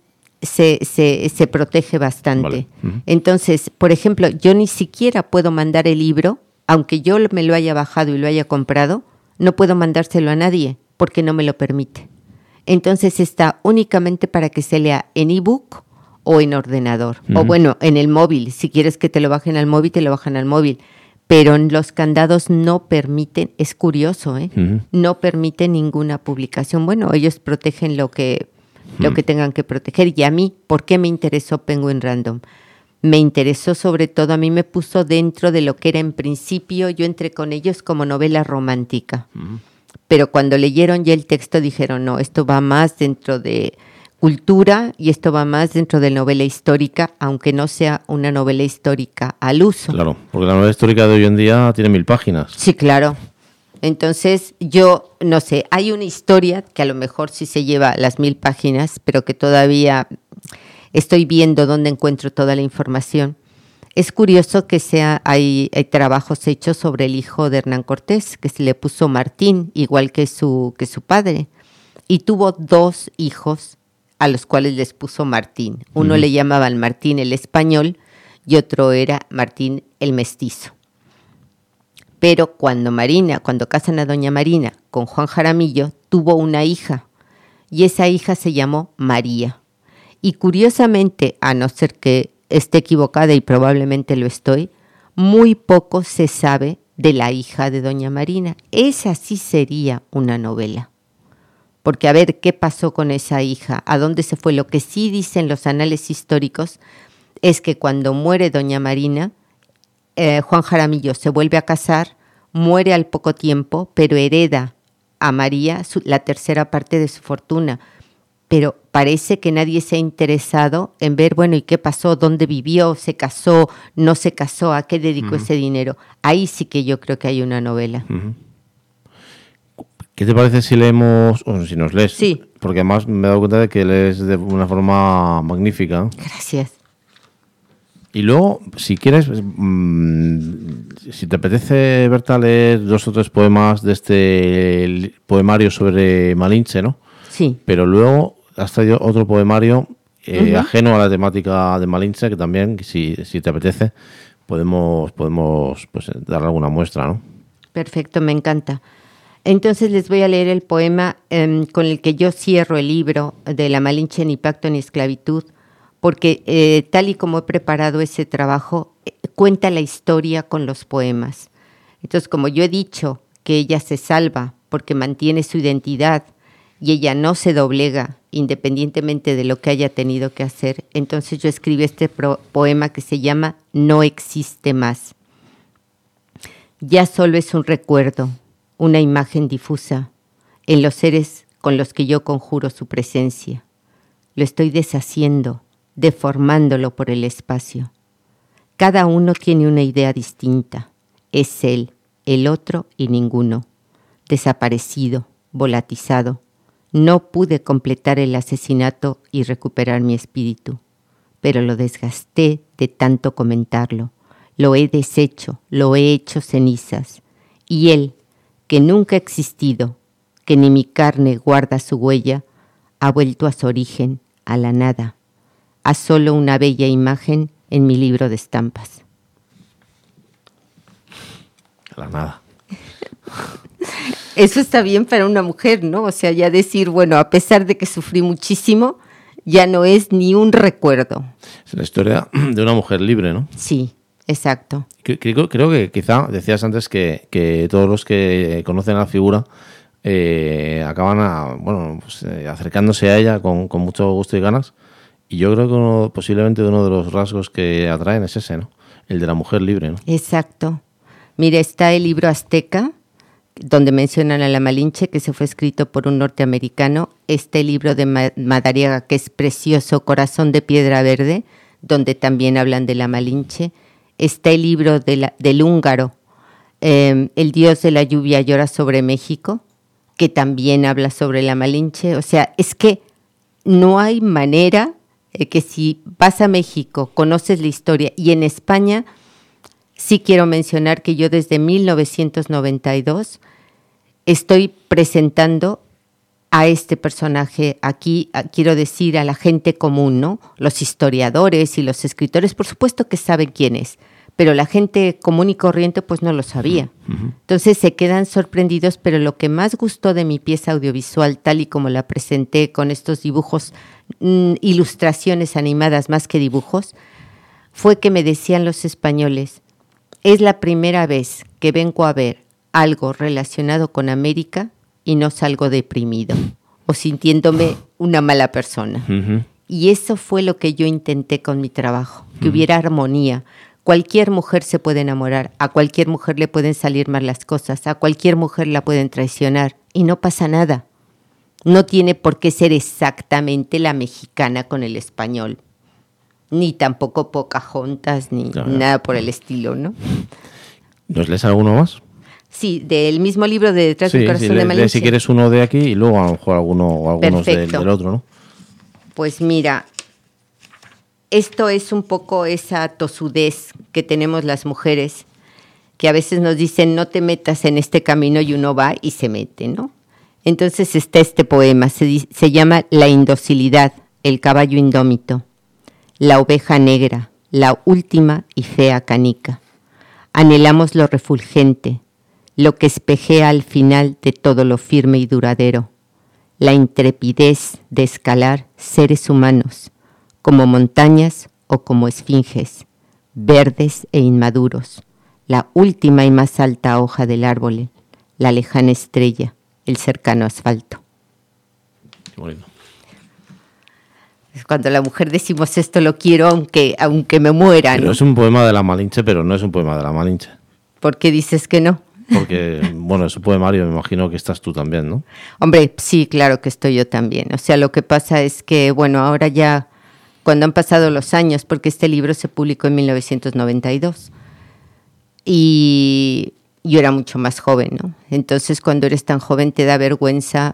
se protege bastante. Vale. Entonces, por ejemplo, yo ni siquiera puedo mandar el libro, aunque yo me lo haya bajado y lo haya comprado, no puedo mandárselo a nadie porque no me lo permite. Entonces está únicamente para que se lea en ebook o en ordenador. O bueno, en el móvil. Si quieres que te lo bajen al móvil, te lo bajan al móvil. Pero los candados no permiten, es curioso, no permiten ninguna publicación. Bueno, ellos protegen lo que tengan que proteger. Y a mí, ¿por qué me interesó Penguin Random? Me interesó sobre todo, a mí me puso dentro de lo que era en principio, yo entré con ellos como novela romántica. Pero cuando leyeron ya el texto dijeron, no, esto va más dentro de cultura y esto va más dentro de novela histórica, aunque no sea una novela histórica al uso. Claro, porque la novela histórica de hoy en día tiene 1000 páginas. Sí, claro. Entonces, yo no sé, hay una historia que a lo mejor sí se lleva las 1000 páginas, pero que todavía estoy viendo dónde encuentro toda la información. Es curioso que hay trabajos hechos sobre el hijo de Hernán Cortés, que se le puso Martín, igual que su padre, y tuvo 2 hijos a los cuales les puso Martín. Uno le llamaban Martín el español y otro era Martín el mestizo. Pero cuando casan a doña Marina con Juan Jaramillo, tuvo una hija y esa hija se llamó María. Y curiosamente, a no ser que esté equivocada y probablemente lo estoy, muy poco se sabe de la hija de doña Marina. Esa sí sería una novela. Porque a ver qué pasó con esa hija, a dónde se fue. Lo que sí dicen los anales históricos es que cuando muere doña Marina, Juan Jaramillo se vuelve a casar, muere al poco tiempo, pero hereda a María la tercera parte de su fortuna. Pero parece que nadie se ha interesado en ver, bueno, ¿y qué pasó? ¿Dónde vivió? ¿Se casó? ¿No se casó? ¿A qué dedicó ese dinero? Ahí sí que yo creo que hay una novela. ¿Qué te parece si leemos, o si nos lees? Sí. Porque además me he dado cuenta de que lees de una forma magnífica. Gracias. Y luego, si quieres, si te apetece, Berta, leer 2 o 3 poemas de este poemario sobre Malinche, ¿no? Sí. Pero luego has traído otro poemario ajeno a la temática de Malinche, que también, si te apetece, podemos pues, darle alguna muestra, ¿no? Perfecto, me encanta. Entonces les voy a leer el poema con el que yo cierro el libro de La Malinche, ni pacto ni esclavitud, porque tal y como he preparado ese trabajo, cuenta la historia con los poemas. Entonces, como yo he dicho que ella se salva porque mantiene su identidad y ella no se doblega independientemente de lo que haya tenido que hacer, entonces yo escribí este poema que se llama No existe más. Ya solo es un recuerdo, una imagen difusa en los seres con los que yo conjuro su presencia. Lo estoy deshaciendo, deformándolo por el espacio. Cada uno tiene una idea distinta. Es él, el otro y ninguno. Desaparecido, volatizado. No pude completar el asesinato y recuperar mi espíritu, pero lo desgasté de tanto comentarlo. Lo he deshecho, lo he hecho cenizas. Y él, que nunca ha existido, que ni mi carne guarda su huella, ha vuelto a su origen, a la nada, a solo una bella imagen en mi libro de estampas. A la nada. Eso está bien para una mujer, ¿no? O sea, ya decir, bueno, a pesar de que sufrí muchísimo, ya no es ni un recuerdo. Es la historia de una mujer libre, ¿no? Sí, exacto. Creo que quizá decías antes que todos los que conocen a la figura acaban acercándose a ella con mucho gusto y ganas. Y yo creo que posiblemente uno de los rasgos que atraen es ese, ¿no? El de la mujer libre, ¿no? Exacto. Mira, está el libro Azteca, donde mencionan a la Malinche, que se fue escrito por un norteamericano. Está el libro de Madariaga, que es precioso, Corazón de Piedra Verde, donde también hablan de la Malinche. Está el libro del húngaro, El Dios de la Lluvia llora sobre México, que también habla sobre la Malinche. O sea, es que no hay manera que si vas a México, conoces la historia. Y en España, sí quiero mencionar que yo desde 1992 estoy presentando a este personaje aquí, quiero decir, a la gente común, ¿no? Los historiadores y los escritores, por supuesto que saben quién es, pero la gente común y corriente pues no lo sabía. Uh-huh. Entonces se quedan sorprendidos, pero lo que más gustó de mi pieza audiovisual, tal y como la presenté con estos dibujos, ilustraciones animadas más que dibujos, fue que me decían los españoles, es la primera vez que vengo a ver algo relacionado con América y no salgo deprimido o sintiéndome una mala persona. Uh-huh. Y eso fue lo que yo intenté con mi trabajo, que hubiera armonía. Cualquier mujer se puede enamorar, a cualquier mujer le pueden salir mal las cosas, a cualquier mujer la pueden traicionar y no pasa nada. No tiene por qué ser exactamente la mexicana con el español, ni tampoco Pocahontas, ni nada por el estilo, ¿no? ¿Nos lees alguno más? Sí, del mismo libro de Detrás del Corazón de Malinche. Si quieres uno de aquí y luego a lo mejor algunos del otro, ¿no? Pues mira, esto es un poco esa tosudez que tenemos las mujeres, que a veces nos dicen no te metas en este camino y uno va y se mete, ¿no? Entonces está este poema, se llama La indocilidad, el caballo indómito, la oveja negra, la última y fea canica. Anhelamos lo refulgente, lo que espejea al final de todo lo firme y duradero, la intrepidez de escalar seres humanos, como montañas o como esfinges, verdes e inmaduros, la última y más alta hoja del árbol, la lejana estrella, el cercano asfalto. Qué bonito. Cuando la mujer decimos esto lo quiero aunque me muera, pero ¿no? Es un poema de la Malinche, pero no es un poema de la Malinche. ¿Por qué dices que no? Porque, bueno, es un poemario, me imagino que estás tú también, ¿no? Hombre, sí, claro que estoy yo también. O sea, lo que pasa es que, bueno, ahora ya, cuando han pasado los años, porque este libro se publicó en 1992, y yo era mucho más joven, ¿no? Entonces, cuando eres tan joven te da vergüenza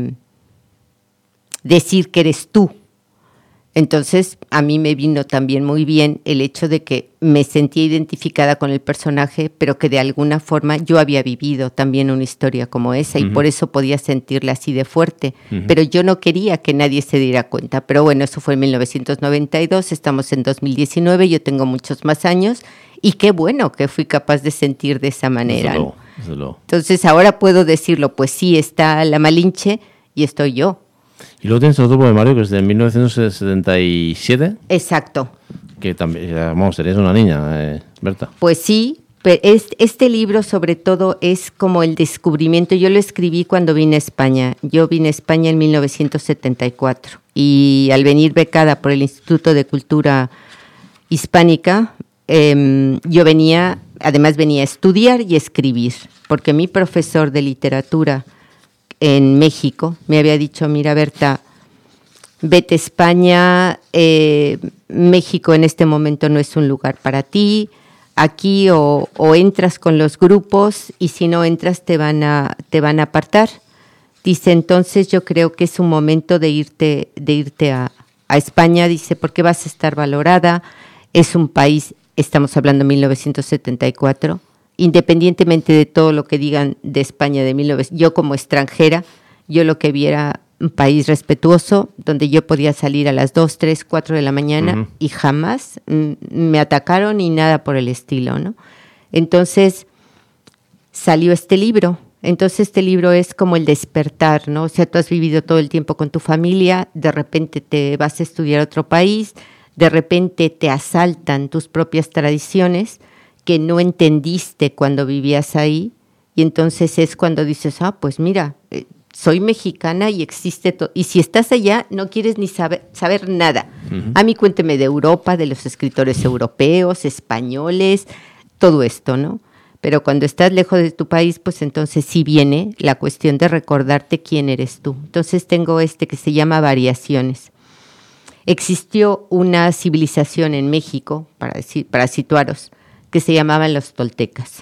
decir que eres tú. Entonces, a mí me vino también muy bien el hecho de que me sentía identificada con el personaje, pero que de alguna forma yo había vivido también una historia como esa, y por eso podía sentirla así de fuerte. Pero yo no quería que nadie se diera cuenta. Pero bueno, eso fue en 1992, estamos en 2019, yo tengo muchos más años, y qué bueno que fui capaz de sentir de esa manera. Desde luego. Entonces, ahora puedo decirlo, pues sí, está la Malinche y estoy yo. Y luego tienes otro poemario que es de 1977. Exacto. Que también, vamos, serías una niña, Berta. Pues sí, pero este libro sobre todo es como el descubrimiento. Yo lo escribí cuando vine a España. Yo vine a España en 1974 y al venir becada por el Instituto de Cultura Hispánica, yo venía además venía a estudiar y escribir, porque mi profesor de literatura en México me había dicho, mira Berta, vete a España, México en este momento no es un lugar para ti, aquí o entras con los grupos y si no entras te van a apartar. Dice, entonces yo creo que es un momento de irte a España, dice, porque vas a estar valorada, es un país, estamos hablando de 1974, independientemente de todo lo que digan de España de 1900, yo como extranjera, yo lo que vi era un país respetuoso, donde yo podía salir a las 2, 3, 4 de la mañana y jamás me atacaron ni nada por el estilo, ¿no? Entonces salió este libro. Entonces este libro es como el despertar, ¿no? O sea, tú has vivido todo el tiempo con tu familia, de repente te vas a estudiar a otro país, de repente te asaltan tus propias tradiciones que no entendiste cuando vivías ahí, y entonces es cuando dices, pues mira, soy mexicana y existe todo. Y si estás allá, no quieres ni saber nada. A mí cuénteme de Europa, de los escritores europeos, españoles, todo esto, ¿no? Pero cuando estás lejos de tu país, pues entonces sí viene la cuestión de recordarte quién eres tú. Entonces tengo que se llama Variaciones. Existió una civilización en México, para situaros, que se llamaban los toltecas.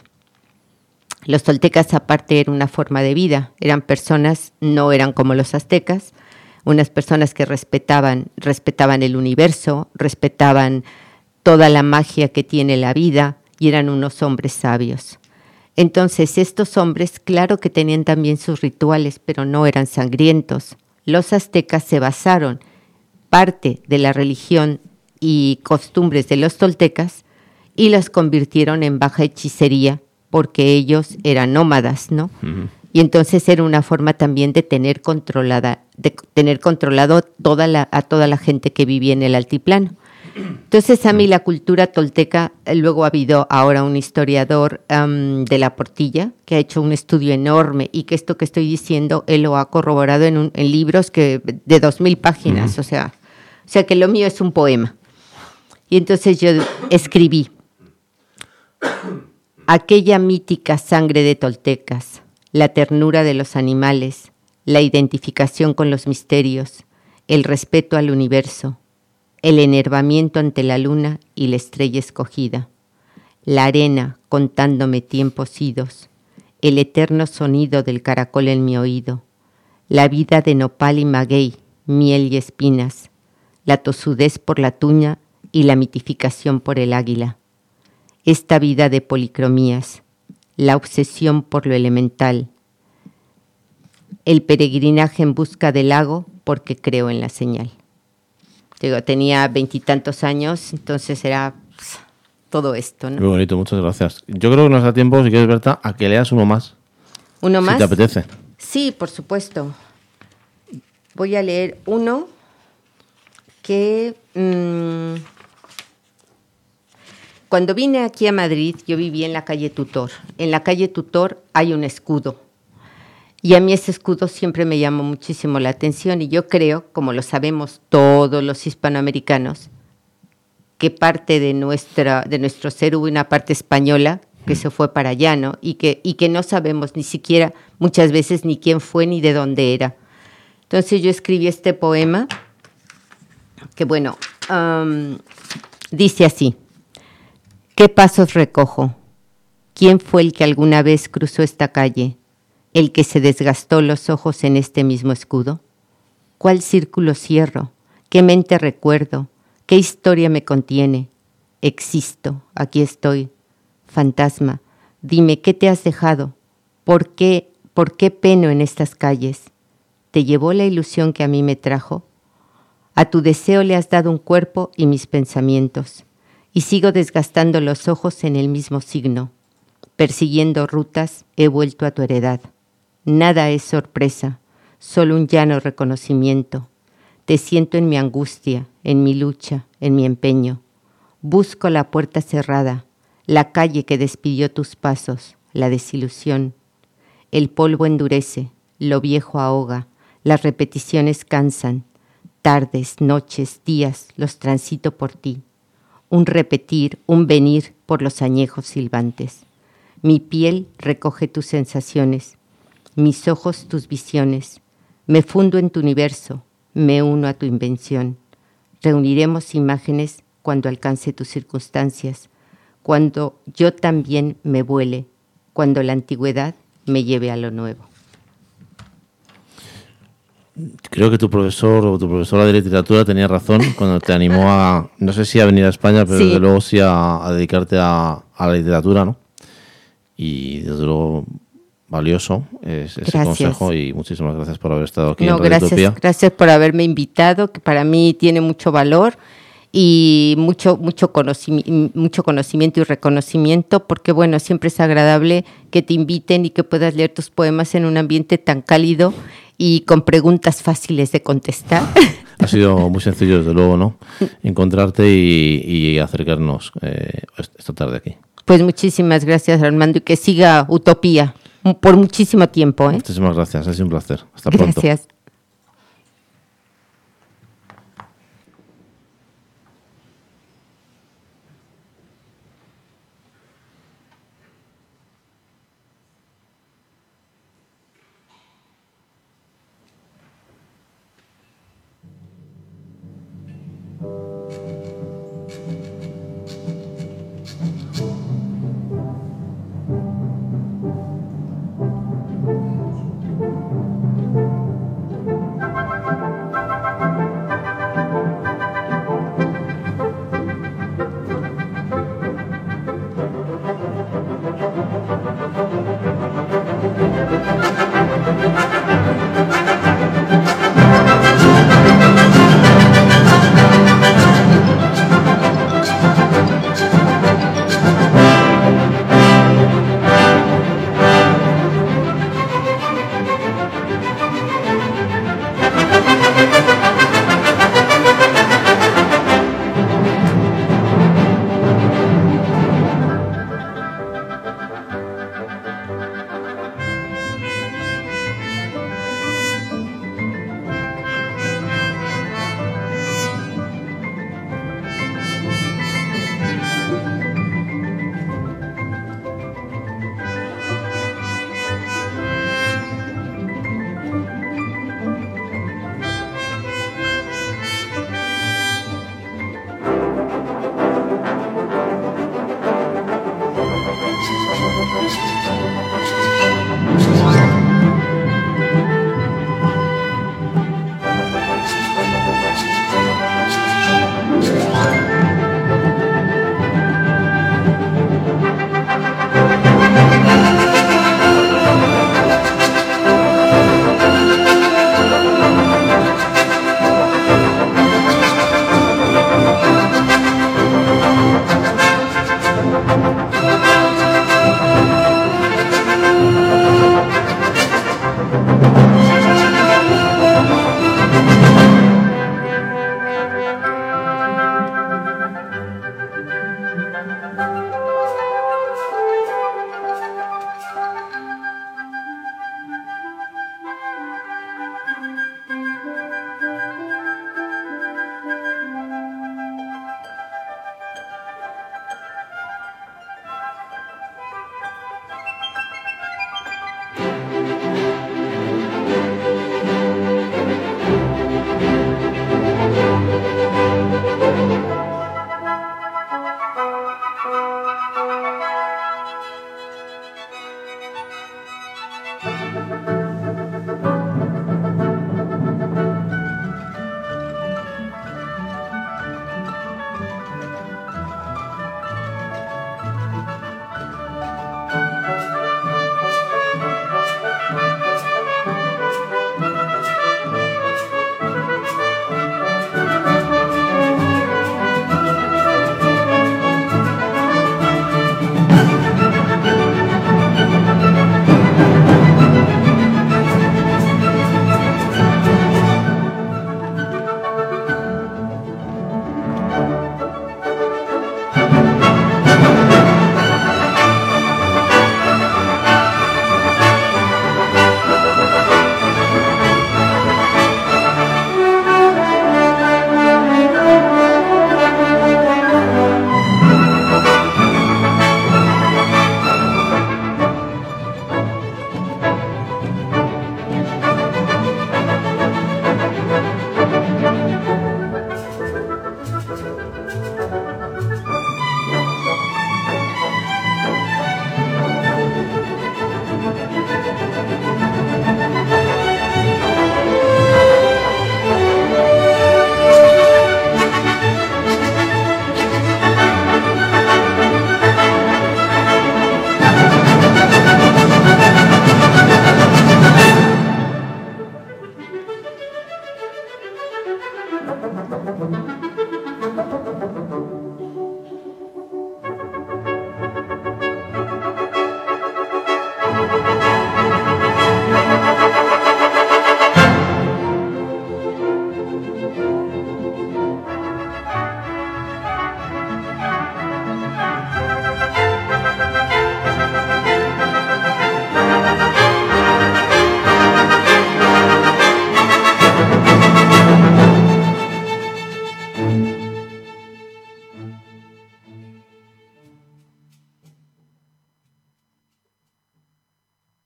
Los toltecas aparte era una forma de vida, eran personas, no eran como los aztecas, unas personas que respetaban el universo, respetaban toda la magia que tiene la vida y eran unos hombres sabios. Entonces estos hombres, claro que tenían también sus rituales, pero no eran sangrientos. Los aztecas se basaron parte de la religión y costumbres de los toltecas y los convirtieron en baja hechicería porque ellos eran nómadas, ¿no? Y entonces era una forma también de tener controlado a toda la gente que vivía en el altiplano. Entonces a mí la cultura tolteca, luego ha habido ahora un historiador de La Portilla que ha hecho un estudio enorme y que esto que estoy diciendo él lo ha corroborado en libros de 2000 páginas, o sea que lo mío es un poema. Y entonces yo escribí: aquella mítica sangre de toltecas, la ternura de los animales, la identificación con los misterios, el respeto al universo, el enervamiento ante la luna y la estrella escogida, la arena contándome tiempos idos, el eterno sonido del caracol en mi oído, la vida de nopal y maguey, miel y espinas, la tosudez por la tuña y la mitificación por el águila. Esta vida de policromías, la obsesión por lo elemental, el peregrinaje en busca del lago porque creo en la señal. Digo, tenía 20 y tantos años, entonces era todo esto, ¿no? Muy bonito, muchas gracias. Yo creo que nos da tiempo, si quieres, Berta, a que leas uno más. ¿Uno más? Si te apetece. Sí, por supuesto. Voy a leer uno que... Cuando vine aquí a Madrid, yo viví en la calle Tutor. En la calle Tutor hay un escudo. Y a mí ese escudo siempre me llamó muchísimo la atención. Y yo creo, como lo sabemos todos los hispanoamericanos, que parte de nuestro ser hubo una parte española que se fue para allá, ¿no? Y que no sabemos ni siquiera muchas veces ni quién fue ni de dónde era. Entonces yo escribí este poema que, bueno, dice así. ¿Qué pasos recojo? ¿Quién fue el que alguna vez cruzó esta calle? ¿El que se desgastó los ojos en este mismo escudo? ¿Cuál círculo cierro? ¿Qué mente recuerdo? ¿Qué historia me contiene? Existo, aquí estoy. Fantasma, dime, ¿qué te has dejado? ¿Por qué peno en estas calles? ¿Te llevó la ilusión que a mí me trajo? A tu deseo le has dado un cuerpo y mis pensamientos. Y sigo desgastando los ojos en el mismo signo. Persiguiendo rutas, he vuelto a tu heredad. Nada es sorpresa, solo un llano reconocimiento. Te siento en mi angustia, en mi lucha, en mi empeño. Busco la puerta cerrada, la calle que despidió tus pasos, la desilusión. El polvo endurece, lo viejo ahoga, las repeticiones cansan. Tardes, noches, días, los transito por ti. Un repetir, un venir por los añejos silbantes. Mi piel recoge tus sensaciones, mis ojos tus visiones. Me fundo en tu universo, me uno a tu invención. Reuniremos imágenes cuando alcance tus circunstancias, cuando yo también me vuele, cuando la antigüedad me lleve a lo nuevo. Creo que tu profesor o tu profesora de literatura tenía razón cuando te animó a, no sé si a venir a España, pero desde luego sí a dedicarte a la literatura, ¿no? Y desde luego valioso ese consejo, y muchísimas gracias por haber estado aquí en Radio Utopía. Gracias por haberme invitado, que para mí tiene mucho valor y mucho conocimiento y reconocimiento, porque bueno, siempre es agradable que te inviten y que puedas leer tus poemas en un ambiente tan cálido y con preguntas fáciles de contestar. Ha sido muy sencillo, desde luego, ¿no? Encontrarte y acercarnos esta tarde aquí. Pues muchísimas gracias, Armando, y que siga Utopía por muchísimo tiempo. Muchísimas gracias, es un placer. Hasta pronto. Gracias.